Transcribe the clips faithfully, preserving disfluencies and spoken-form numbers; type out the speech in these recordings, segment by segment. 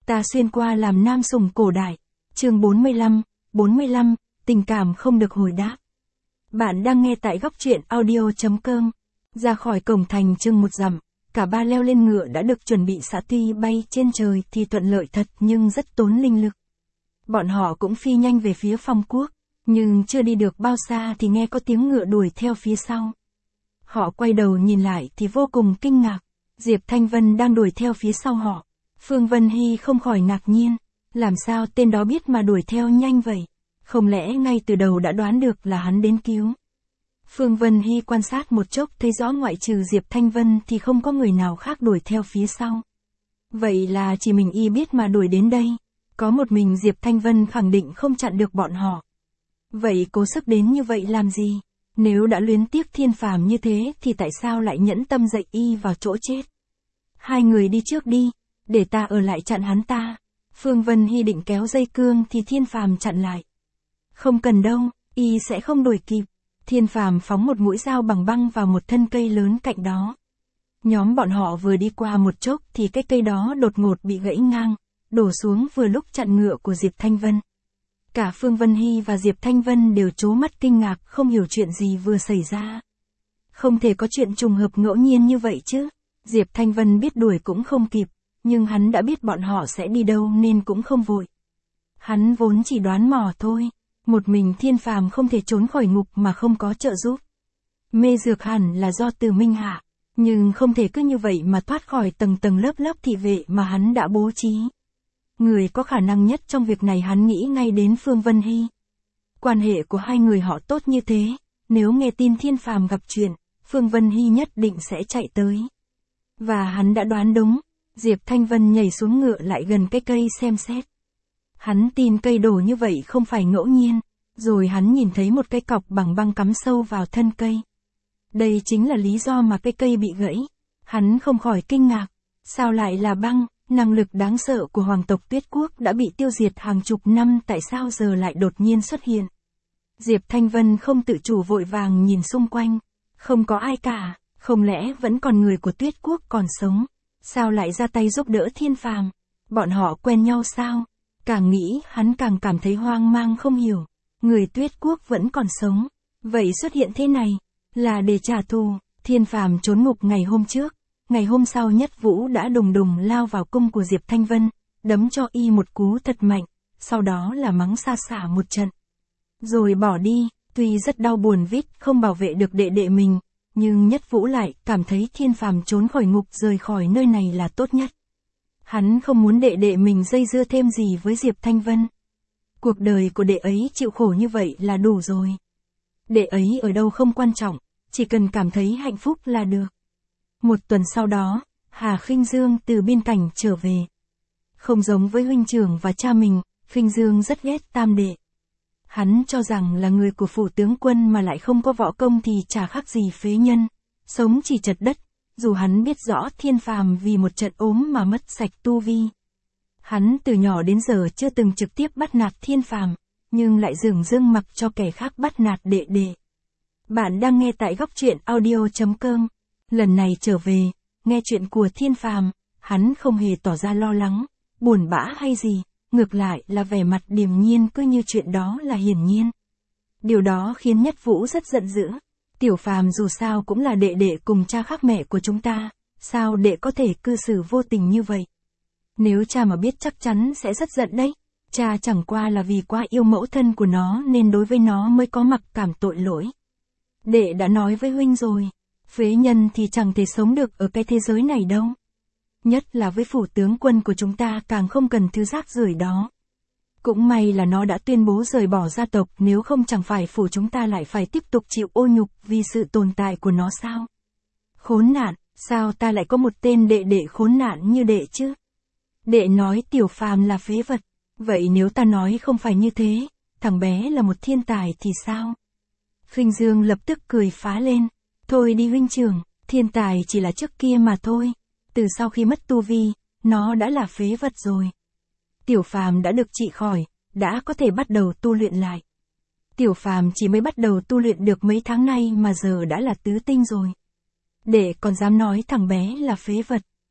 Ta xuyên qua làm nam sủng cổ đại. Chương bốn mươi lăm, bốn mươi lăm, tình cảm không được hồi đáp. Bạn đang nghe tại góc truyện audio chấm com. Ra khỏi cổng thành chừng một dặm, cả ba leo lên ngựa đã được chuẩn bị sẵn, tuy bay trên trời thì thuận lợi thật nhưng rất tốn linh lực. Bọn họ cũng phi nhanh về phía Phong Quốc, nhưng chưa đi được bao xa thì nghe có tiếng ngựa đuổi theo phía sau. Họ quay đầu nhìn lại thì vô cùng kinh ngạc, Diệp Thanh Vân đang đuổi theo phía sau họ. Phương Vân Hy không khỏi ngạc nhiên, làm sao tên đó biết mà đuổi theo nhanh vậy? Không lẽ ngay từ đầu đã đoán được là hắn đến cứu? Phương Vân Hy quan sát một chốc thấy rõ ngoại trừ Diệp Thanh Vân thì không có người nào khác đuổi theo phía sau. Vậy là chỉ mình y biết mà đuổi đến đây, có một mình Diệp Thanh Vân khẳng định không chặn được bọn họ. Vậy cố sức đến như vậy làm gì? Nếu đã luyến tiếc thiên phàm như thế thì tại sao lại nhẫn tâm dạy y vào chỗ chết? Hai người đi trước đi, để ta ở lại chặn hắn ta. Phương Vân Hy định kéo dây cương thì thiên phàm chặn lại. Không cần đâu, y sẽ không đuổi kịp. Thiên phàm phóng một mũi dao bằng băng vào một thân cây lớn cạnh đó. Nhóm bọn họ vừa đi qua một chốc thì cái cây đó đột ngột bị gãy ngang, đổ xuống vừa lúc chặn ngựa của Diệp Thanh Vân. Cả Phương Vân Hy và Diệp Thanh Vân đều trố mắt kinh ngạc, không hiểu chuyện gì vừa xảy ra. Không thể có chuyện trùng hợp ngẫu nhiên như vậy chứ. Diệp Thanh Vân biết đuổi cũng không kịp, nhưng hắn đã biết bọn họ sẽ đi đâu nên cũng không vội. Hắn vốn chỉ đoán mò thôi, một mình thiên phàm không thể trốn khỏi ngục mà không có trợ giúp. Mê dược hẳn là do Từ Minh hạ, nhưng không thể cứ như vậy mà thoát khỏi tầng tầng lớp lớp thị vệ mà hắn đã bố trí. Người có khả năng nhất trong việc này hắn nghĩ ngay đến Phương Vân Hy. Quan hệ của hai người họ tốt như thế, nếu nghe tin thiên phàm gặp chuyện, Phương Vân Hy nhất định sẽ chạy tới. Và hắn đã đoán đúng, Diệp Thanh Vân nhảy xuống ngựa lại gần cái cây xem xét. Hắn tin cây đổ như vậy không phải ngẫu nhiên, rồi hắn nhìn thấy một cái cọc bằng băng cắm sâu vào thân cây. Đây chính là lý do mà cái cây bị gãy. Hắn không khỏi kinh ngạc, sao lại là băng, năng lực đáng sợ của hoàng tộc Tuyết Quốc đã bị tiêu diệt hàng chục năm, tại sao giờ lại đột nhiên xuất hiện. Diệp Thanh Vân không tự chủ vội vàng nhìn xung quanh, không có ai cả, không lẽ vẫn còn người của Tuyết Quốc còn sống, sao lại ra tay giúp đỡ thiên phàm, bọn họ quen nhau sao? Càng nghĩ hắn càng cảm thấy hoang mang không hiểu, người Tuyết Quốc vẫn còn sống, vậy xuất hiện thế này, là để trả thù. Thiên phàm trốn ngục ngày hôm trước, ngày hôm sau Nhất Vũ đã đùng đùng lao vào cung của Diệp Thanh Vân, đấm cho y một cú thật mạnh, sau đó là mắng xa xả một trận. Rồi bỏ đi, tuy rất đau buồn vít không bảo vệ được đệ đệ mình, nhưng Nhất Vũ lại cảm thấy thiên phàm trốn khỏi ngục rời khỏi nơi này là tốt nhất. Hắn không muốn đệ đệ mình dây dưa thêm gì với Diệp Thanh Vân. Cuộc đời của đệ ấy chịu khổ như vậy là đủ rồi. Đệ ấy ở đâu không quan trọng, chỉ cần cảm thấy hạnh phúc là được. Một tuần sau đó, Hà Khinh Dương từ biên cảnh trở về. Không giống với huynh trưởng và cha mình, Khinh Dương rất ghét tam đệ. Hắn cho rằng là người của phủ tướng quân mà lại không có võ công thì chả khác gì phế nhân, sống chỉ chật đất, dù hắn biết rõ thiên phàm vì một trận ốm mà mất sạch tu vi. Hắn từ nhỏ đến giờ chưa từng trực tiếp bắt nạt thiên phàm, nhưng lại dửng dưng mặc cho kẻ khác bắt nạt đệ đệ. Bạn đang nghe tại góc truyện audio chấm com. Lần này trở về, nghe chuyện của thiên phàm, hắn không hề tỏ ra lo lắng, buồn bã hay gì, ngược lại là vẻ mặt điềm nhiên cứ như chuyện đó là hiển nhiên. Điều đó khiến Nhất Vũ rất giận dữ. Tiểu phàm dù sao cũng là đệ đệ cùng cha khác mẹ của chúng ta, sao đệ có thể cư xử vô tình như vậy? Nếu cha mà biết chắc chắn sẽ rất giận đấy. Cha chẳng qua là vì quá yêu mẫu thân của nó nên đối với nó mới có mặc cảm tội lỗi. Đệ đã nói với huynh rồi, phế nhân thì chẳng thể sống được ở cái thế giới này đâu. Nhất là với phủ tướng quân của chúng ta càng không cần thứ rác rưởi đó. Cũng may là nó đã tuyên bố rời bỏ gia tộc, nếu không chẳng phải phủ chúng ta lại phải tiếp tục chịu ô nhục vì sự tồn tại của nó sao? Khốn nạn, sao ta lại có một tên đệ đệ khốn nạn như đệ chứ? Đệ nói tiểu phàm là phế vật, vậy nếu ta nói không phải như thế, thằng bé là một thiên tài thì sao? Khinh Dương lập tức cười phá lên, thôi đi huynh trưởng, thiên tài chỉ là trước kia mà thôi, từ sau khi mất tu vi, nó đã là phế vật rồi. Tiểu phàm đã được trị khỏi, đã có thể bắt đầu tu luyện lại. Tiểu phàm chỉ mới bắt đầu tu luyện được mấy tháng nay mà giờ đã là tứ tinh rồi. Đệ còn dám nói thằng bé là phế vật,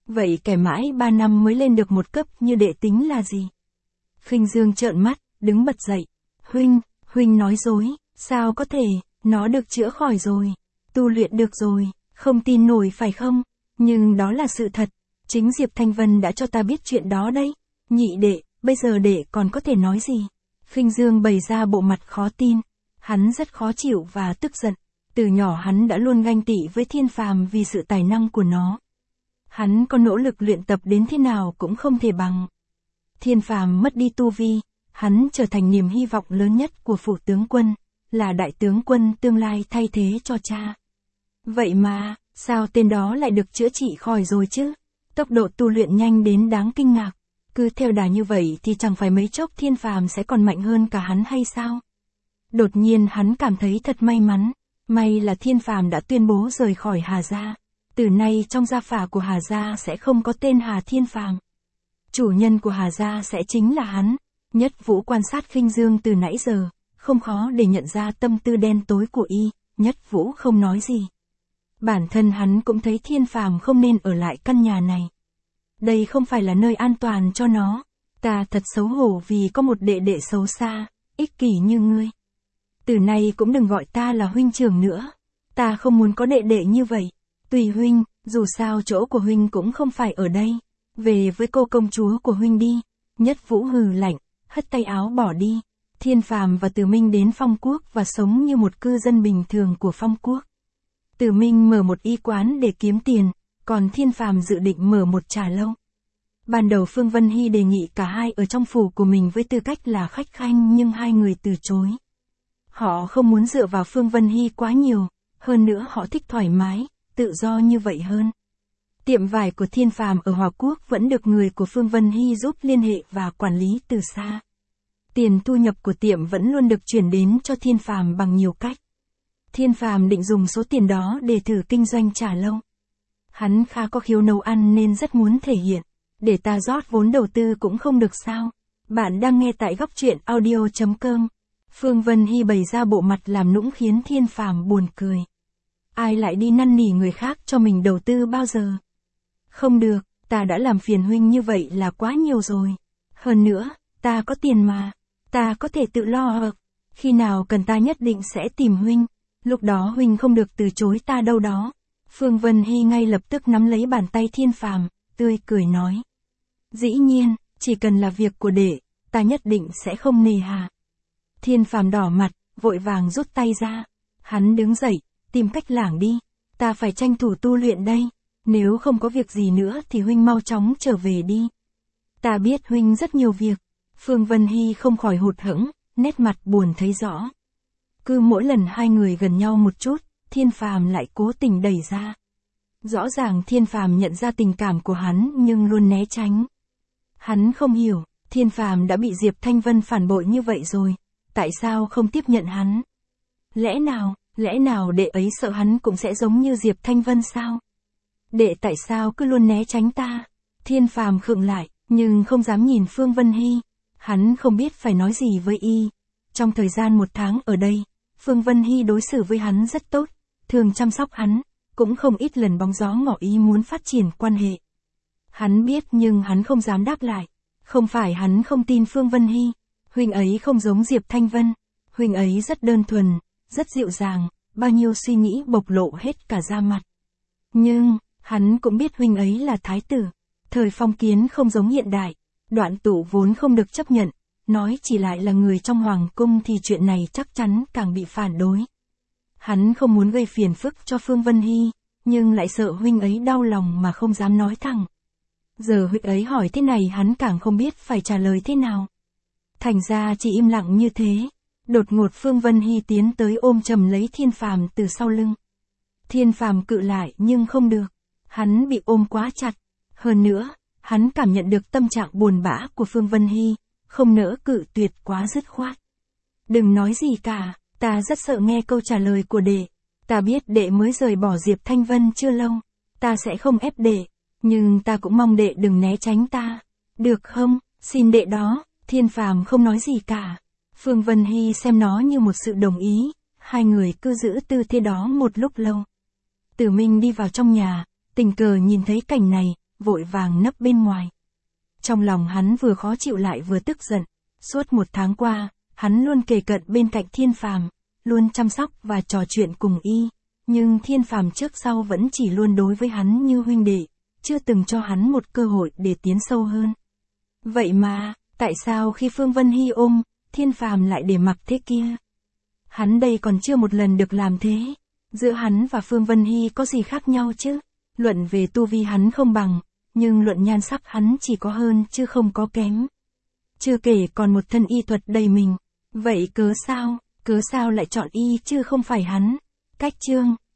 Vậy kẻ mãi ba năm mới lên được một cấp như đệ tính là gì? Khinh Dương trợn mắt, đứng bật dậy. Huynh, huynh nói dối, sao có thể, nó được chữa khỏi rồi, tu luyện được rồi, không tin nổi phải không? Nhưng đó là sự thật, chính Diệp Thanh Vân đã cho ta biết chuyện đó đấy. Nhị đệ, bây giờ đệ còn có thể nói gì? Khinh Dương bày ra bộ mặt khó tin, hắn rất khó chịu và tức giận. Từ nhỏ hắn đã luôn ganh tị với Thiên Phàm vì sự tài năng của nó. Hắn có nỗ lực luyện tập đến thế nào cũng không thể bằng. Thiên Phàm mất đi tu vi, hắn trở thành niềm hy vọng lớn nhất của phủ tướng quân, là đại tướng quân tương lai thay thế cho cha. Vậy mà, sao tên đó lại được chữa trị khỏi rồi chứ? Tốc độ tu luyện nhanh đến đáng kinh ngạc. Cứ theo đà như vậy thì chẳng phải mấy chốc Thiên Phàm sẽ còn mạnh hơn cả hắn hay sao? Đột nhiên hắn cảm thấy thật may mắn. May là Thiên Phàm đã tuyên bố rời khỏi Hà Gia. Từ nay trong gia phả của Hà Gia sẽ không có tên Hà Thiên Phàm. Chủ nhân của Hà Gia sẽ chính là hắn. Nhất Vũ quan sát Khinh Dương từ nãy giờ, không khó để nhận ra tâm tư đen tối của y. Nhất Vũ không nói gì. Bản thân hắn cũng thấy Thiên Phàm không nên ở lại căn nhà này. Đây không phải là nơi an toàn cho nó. Ta thật xấu hổ vì có một đệ đệ xấu xa, ích kỷ như ngươi. Từ nay cũng đừng gọi ta là huynh trưởng nữa. Ta không muốn có đệ đệ như vậy. Tùy huynh, dù sao chỗ của huynh cũng không phải ở đây. Về với cô công chúa của huynh đi. Nhất Vũ hừ lạnh, hất tay áo bỏ đi. Thiên Phàm và Từ Minh đến Phong Quốc và sống như một cư dân bình thường của Phong Quốc. Từ Minh mở một y quán để kiếm tiền, còn Thiên Phàm dự định mở một trà lâu. Ban đầu Phương Vân Hy đề nghị cả hai ở trong phủ của mình với tư cách là khách khanh nhưng hai người từ chối. Họ không muốn dựa vào Phương Vân Hy quá nhiều, hơn nữa họ thích thoải mái, tự do như vậy hơn. Tiệm vải của Thiên Phàm ở Hòa Quốc vẫn được người của Phương Vân Hy giúp liên hệ và quản lý từ xa. Tiền thu nhập của tiệm vẫn luôn được chuyển đến cho Thiên Phàm bằng nhiều cách. Thiên Phàm định dùng số tiền đó để thử kinh doanh trà lâu. Hắn khá có khiếu nấu ăn nên rất muốn thể hiện. Để ta rót vốn đầu tư cũng không được sao. Bạn đang nghe tại góc truyện audio chấm com. Phương Vân Hy bày ra bộ mặt làm nũng khiến Thiên Phàm buồn cười. Ai lại đi năn nỉ người khác cho mình đầu tư bao giờ? Không được, ta đã làm phiền huynh như vậy là quá nhiều rồi. Hơn nữa, ta có tiền mà. Ta có thể tự lo hợp. Khi nào cần ta nhất định sẽ tìm huynh. Lúc đó huynh không được từ chối ta đâu đó. Phương Vân Hy ngay lập tức nắm lấy bàn tay Thiên Phàm, tươi cười nói. Dĩ nhiên, chỉ cần là việc của đệ, ta nhất định sẽ không nề hà. Thiên Phàm đỏ mặt, vội vàng rút tay ra. Hắn đứng dậy, tìm cách lảng đi. Ta phải tranh thủ tu luyện đây. Nếu không có việc gì nữa thì huynh mau chóng trở về đi. Ta biết huynh rất nhiều việc. Phương Vân Hy không khỏi hụt hẫng, nét mặt buồn thấy rõ. Cứ mỗi lần hai người gần nhau một chút, Thiên Phàm lại cố tình đẩy ra. Rõ ràng Thiên Phàm nhận ra tình cảm của hắn nhưng luôn né tránh. Hắn không hiểu, Thiên Phàm đã bị Diệp Thanh Vân phản bội như vậy rồi, tại sao không tiếp nhận hắn? Lẽ nào, lẽ nào đệ ấy sợ hắn cũng sẽ giống như Diệp Thanh Vân sao? Đệ tại sao cứ luôn né tránh ta? Thiên Phàm khựng lại, nhưng không dám nhìn Phương Vân Hy. Hắn không biết phải nói gì với y. Trong thời gian một tháng ở đây, Phương Vân Hy đối xử với hắn rất tốt, thường chăm sóc hắn, cũng không ít lần bóng gió ngỏ ý muốn phát triển quan hệ. Hắn biết nhưng hắn không dám đáp lại. Không phải hắn không tin Phương Vân Hy, huynh ấy không giống Diệp Thanh Vân, huynh ấy rất đơn thuần, rất dịu dàng, bao nhiêu suy nghĩ bộc lộ hết cả da mặt. Nhưng, hắn cũng biết huynh ấy là thái tử, thời phong kiến không giống hiện đại, Đoạn Tụ vốn không được chấp nhận, nói chỉ lại là người trong hoàng cung thì chuyện này chắc chắn càng bị phản đối. Hắn không muốn gây phiền phức cho Phương Vân Hy, nhưng lại sợ huynh ấy đau lòng mà không dám nói thẳng. Giờ huynh ấy hỏi thế này hắn càng không biết phải trả lời thế nào. Thành ra chỉ im lặng như thế. Đột ngột Phương Vân Hy tiến tới ôm chầm lấy Thiên Phàm từ sau lưng. Thiên Phàm cự lại nhưng không được. Hắn bị ôm quá chặt. Hơn nữa, hắn cảm nhận được tâm trạng buồn bã của Phương Vân Hy, không nỡ cự tuyệt quá dứt khoát. Đừng nói gì cả, ta rất sợ nghe câu trả lời của đệ. Ta biết đệ mới rời bỏ Diệp Thanh Vân chưa lâu. Ta sẽ không ép đệ, nhưng ta cũng mong đệ đừng né tránh ta. Được không, xin đệ đó. Thiên Phàm không nói gì cả. Phương Vân Hy xem nó như một sự đồng ý. Hai người cứ giữ tư thế đó một lúc lâu. Tử Minh đi vào trong nhà, tình cờ nhìn thấy cảnh này, vội vàng nấp bên ngoài. Trong lòng hắn vừa khó chịu lại vừa tức giận. Suốt một tháng qua, hắn luôn kề cận bên cạnh Thiên Phàm, luôn chăm sóc và trò chuyện cùng y. Nhưng Thiên Phàm trước sau vẫn chỉ luôn đối với hắn như huynh đệ, chưa từng cho hắn một cơ hội để tiến sâu hơn. Vậy mà, tại sao khi Phương Vân Hy ôm, Thiên Phàm lại để mặc thế kia? Hắn đây còn chưa một lần được làm thế. Giữa hắn và Phương Vân Hy có gì khác nhau chứ? Luận về tu vi hắn không bằng, nhưng luận nhan sắc hắn chỉ có hơn chứ không có kém. Chưa kể còn một thân y thuật đầy mình. Vậy cớ sao, cớ sao lại chọn y chứ không phải hắn? Cách chương